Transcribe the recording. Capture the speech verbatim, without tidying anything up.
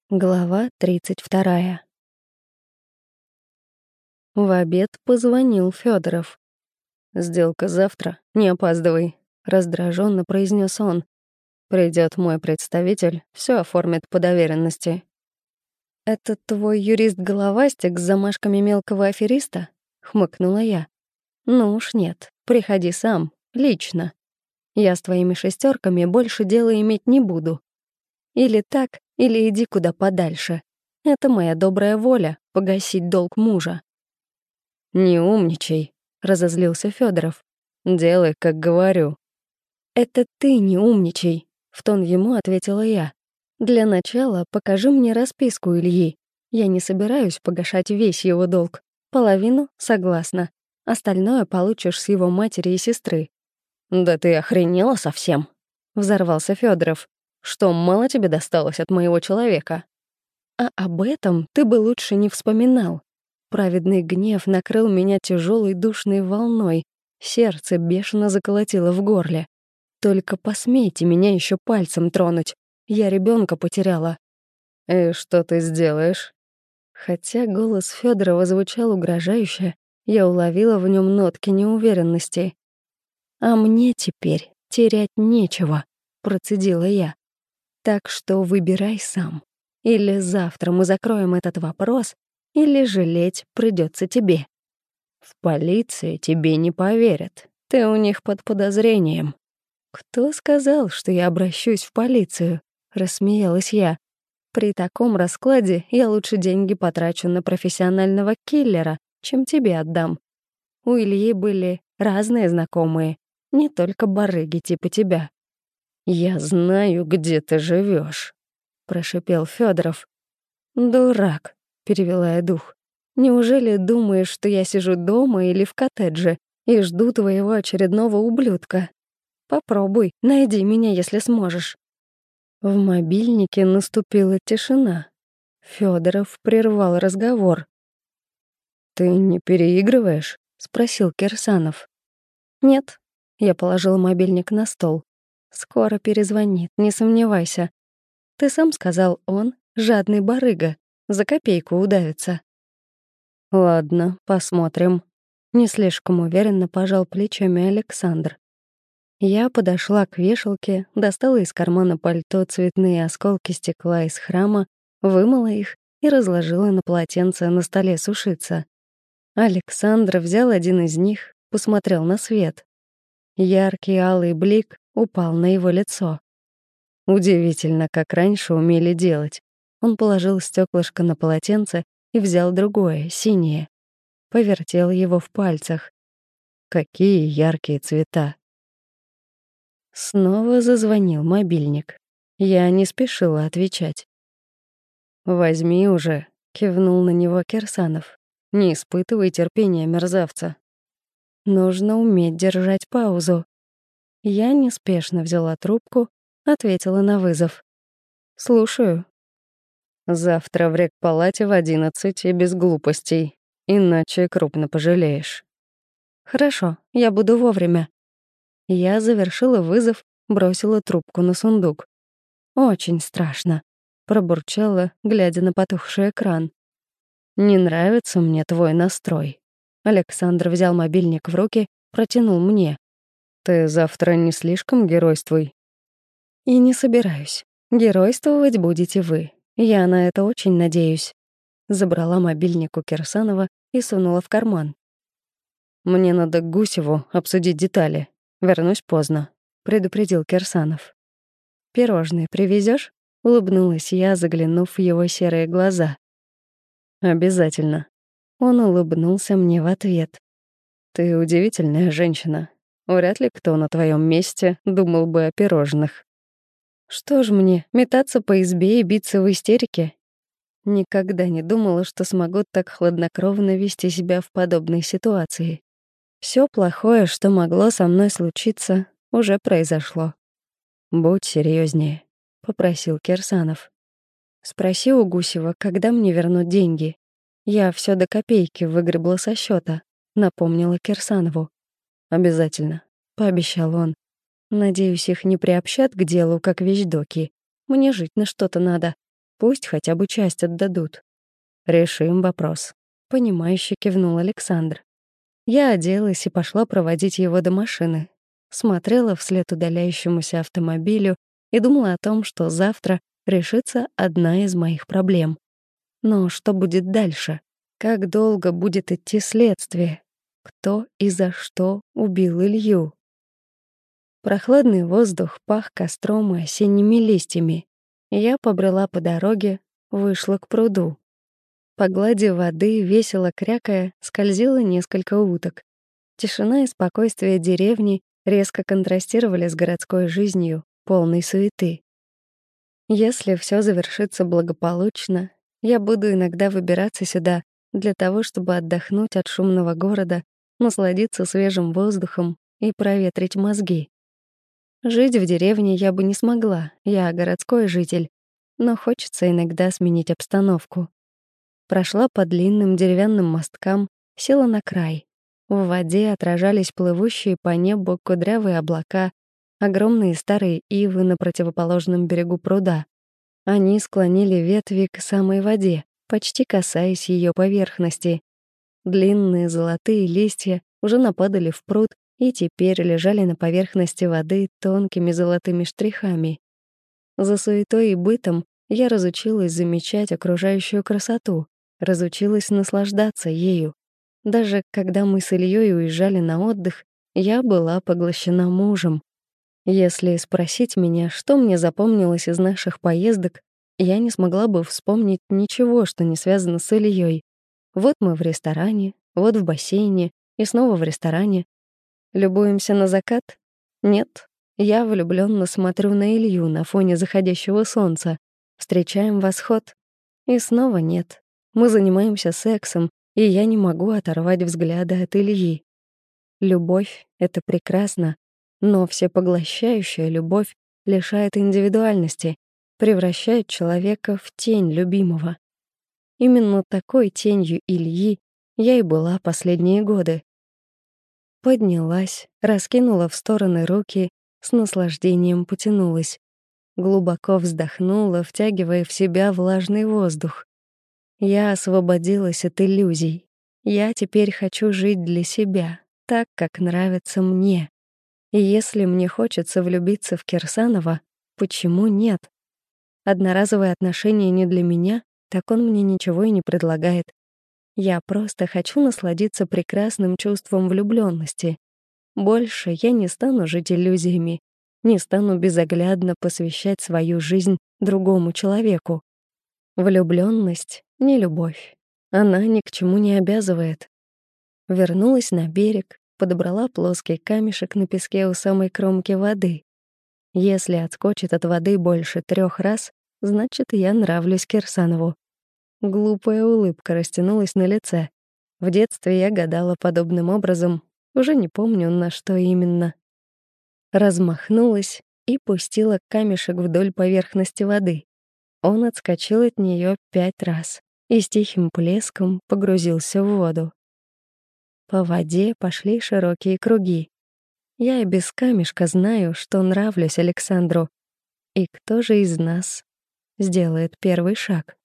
Глава тридцать вторая. В обед позвонил Федоров. «Сделка завтра, не опаздывай», — раздраженно произнес он. Придет мой представитель, все оформит по доверенности. «Это твой юрист-головастик с замашками мелкого афериста?» — хмыкнула я. «Ну уж нет, приходи сам, лично. Я с твоими шестерками больше дела иметь не буду. Или так, или иди куда подальше. Это моя добрая воля — погасить долг мужа». «Не умничай», — разозлился Федоров. «Делай, как говорю». «Это ты не умничай», — в тон ему ответила я. «Для начала покажи мне расписку Ильи. Я не собираюсь погашать весь его долг. Половину — согласна. Остальное получишь с его матери и сестры». «Да ты охренела совсем?» — взорвался Федоров. «Что, мало тебе досталось от моего человека?» «А об этом ты бы лучше не вспоминал». Праведный гнев накрыл меня тяжелой душной волной. Сердце бешено заколотило в горле. «Только посмейте меня еще пальцем тронуть. Я ребенка потеряла». «И что ты сделаешь?» Хотя голос Федорова звучал угрожающе, я уловила в нем нотки неуверенности. «А мне теперь терять нечего», — процедила я. «Так что выбирай сам. Или завтра мы закроем этот вопрос, или жалеть придется тебе». «В полиции тебе не поверят. Ты у них под подозрением». «Кто сказал, что я обращусь в полицию?» — рассмеялась я. «При таком раскладе я лучше деньги потрачу на профессионального киллера, чем тебе отдам. У Ильи были разные знакомые, не только барыги типа тебя». «Я знаю, где ты живешь, прошипел Федоров. «Дурак», — перевела я дух. «Неужели думаешь, что я сижу дома или в коттедже и жду твоего очередного ублюдка? Попробуй, найди меня, если сможешь». В мобильнике наступила тишина. Федоров прервал разговор. «Ты не переигрываешь?» — спросил Кирсанов. «Нет», — я положила мобильник на стол. «Скоро перезвонит, не сомневайся. Ты сам сказал, он жадный барыга, за копейку удавится». «Ладно, посмотрим», — не слишком уверенно пожал плечами Александр. Я подошла к вешалке, достала из кармана пальто цветные осколки стекла из храма, вымыла их и разложила на полотенце на столе сушиться. Александр взял один из них, посмотрел на свет. Яркий алый блик упал на его лицо. Удивительно, как раньше умели делать. Он положил стеклышко на полотенце и взял другое, синее. Повертел его в пальцах. Какие яркие цвета. Снова зазвонил мобильник. Я не спешила отвечать. «Возьми уже», — кивнул на него Кирсанов. «Не испытывай терпения мерзавца». Нужно уметь держать паузу. Я неспешно взяла трубку, ответила на вызов. «Слушаю». «Завтра в рекпалате в одиннадцать и без глупостей, иначе крупно пожалеешь». «Хорошо, я буду вовремя». Я завершила вызов, бросила трубку на сундук. «Очень страшно», — пробурчала, глядя на потухший экран. «Не нравится мне твой настрой». Александр взял мобильник в руки, протянул мне. «Ты завтра не слишком геройствуй». «И не собираюсь. Геройствовать будете вы. Я на это очень надеюсь». Забрала мобильник у Кирсанова и сунула в карман. «Мне надо к Гусеву обсудить детали. Вернусь поздно», — предупредил Кирсанов. «Пирожные привезёшь?» — улыбнулась я, заглянув в его серые глаза. «Обязательно». Он улыбнулся мне в ответ. «Ты удивительная женщина. Вряд ли кто на твоем месте думал бы о пирожных». «Что ж мне, метаться по избе и биться в истерике?» Никогда не думала, что смогу так хладнокровно вести себя в подобной ситуации. Всё плохое, что могло со мной случиться, уже произошло. «Будь серьёзнее», — попросил Кирсанов. «Спроси у Гусева, когда мне вернут деньги. Я всё до копейки выгребла со счёта», — напомнила Кирсанову. «Обязательно», — пообещал он. «Надеюсь, их не приобщат к делу, как вещдоки. Мне жить на что-то надо». Пусть хотя бы часть отдадут. Решим вопрос. Понимающе кивнул Александр. Я оделась и пошла проводить его до машины. Смотрела вслед удаляющемуся автомобилю и думала о том, что завтра решится одна из моих проблем. Но что будет дальше? Как долго будет идти следствие? Кто и за что убил Илью? Прохладный воздух пах костром и осенними листьями. Я побрела по дороге, вышла к пруду. По глади воды, весело крякая, скользило несколько уток. Тишина и спокойствие деревни резко контрастировали с городской жизнью, полной суеты. Если все завершится благополучно, я буду иногда выбираться сюда для того, чтобы отдохнуть от шумного города, насладиться свежим воздухом и проветрить мозги. Жить в деревне я бы не смогла, я городской житель, но хочется иногда сменить обстановку. Прошла по длинным деревянным мосткам, села на край. В воде отражались плывущие по небу кудрявые облака, огромные старые ивы на противоположном берегу пруда. Они склонили ветви к самой воде, почти касаясь ее поверхности. Длинные золотые листья уже нападали в пруд и теперь лежали на поверхности воды тонкими золотыми штрихами. За суетой и бытом я разучилась замечать окружающую красоту, разучилась наслаждаться ею. Даже когда мы с Ильей уезжали на отдых, я была поглощена мужем. Если спросить меня, что мне запомнилось из наших поездок, я не смогла бы вспомнить ничего, что не связано с Ильей. Вот мы в ресторане, вот в бассейне и снова в ресторане. Любуемся на закат? Нет. Я влюблённо смотрю на Илью на фоне заходящего солнца. Встречаем восход? И снова нет. Мы занимаемся сексом, и я не могу оторвать взгляда от Ильи. Любовь — это прекрасно, но всепоглощающая любовь лишает индивидуальности, превращает человека в тень любимого. Именно такой тенью Ильи я и была последние годы. Поднялась, раскинула в стороны руки, с наслаждением потянулась. Глубоко вздохнула, втягивая в себя влажный воздух. Я освободилась от иллюзий. Я теперь хочу жить для себя, так, как нравится мне. И если мне хочется влюбиться в Кирсанова, почему нет? Одноразовые отношения не для меня, так он мне ничего и не предлагает. Я просто хочу насладиться прекрасным чувством влюблённости. Больше я не стану жить иллюзиями, не стану безоглядно посвящать свою жизнь другому человеку. Влюблённость — не любовь. Она ни к чему не обязывает. Вернулась на берег, подобрала плоский камешек на песке у самой кромки воды. Если отскочит от воды больше трёх раз, значит, я нравлюсь Кирсанову. Глупая улыбка растянулась на лице. В детстве я гадала подобным образом, уже не помню, на что именно. Размахнулась и пустила камешек вдоль поверхности воды. Он отскочил от неё пять раз и с тихим плеском погрузился в воду. По воде пошли широкие круги. Я и без камешка знаю, что нравлюсь Александру. И кто же из нас сделает первый шаг?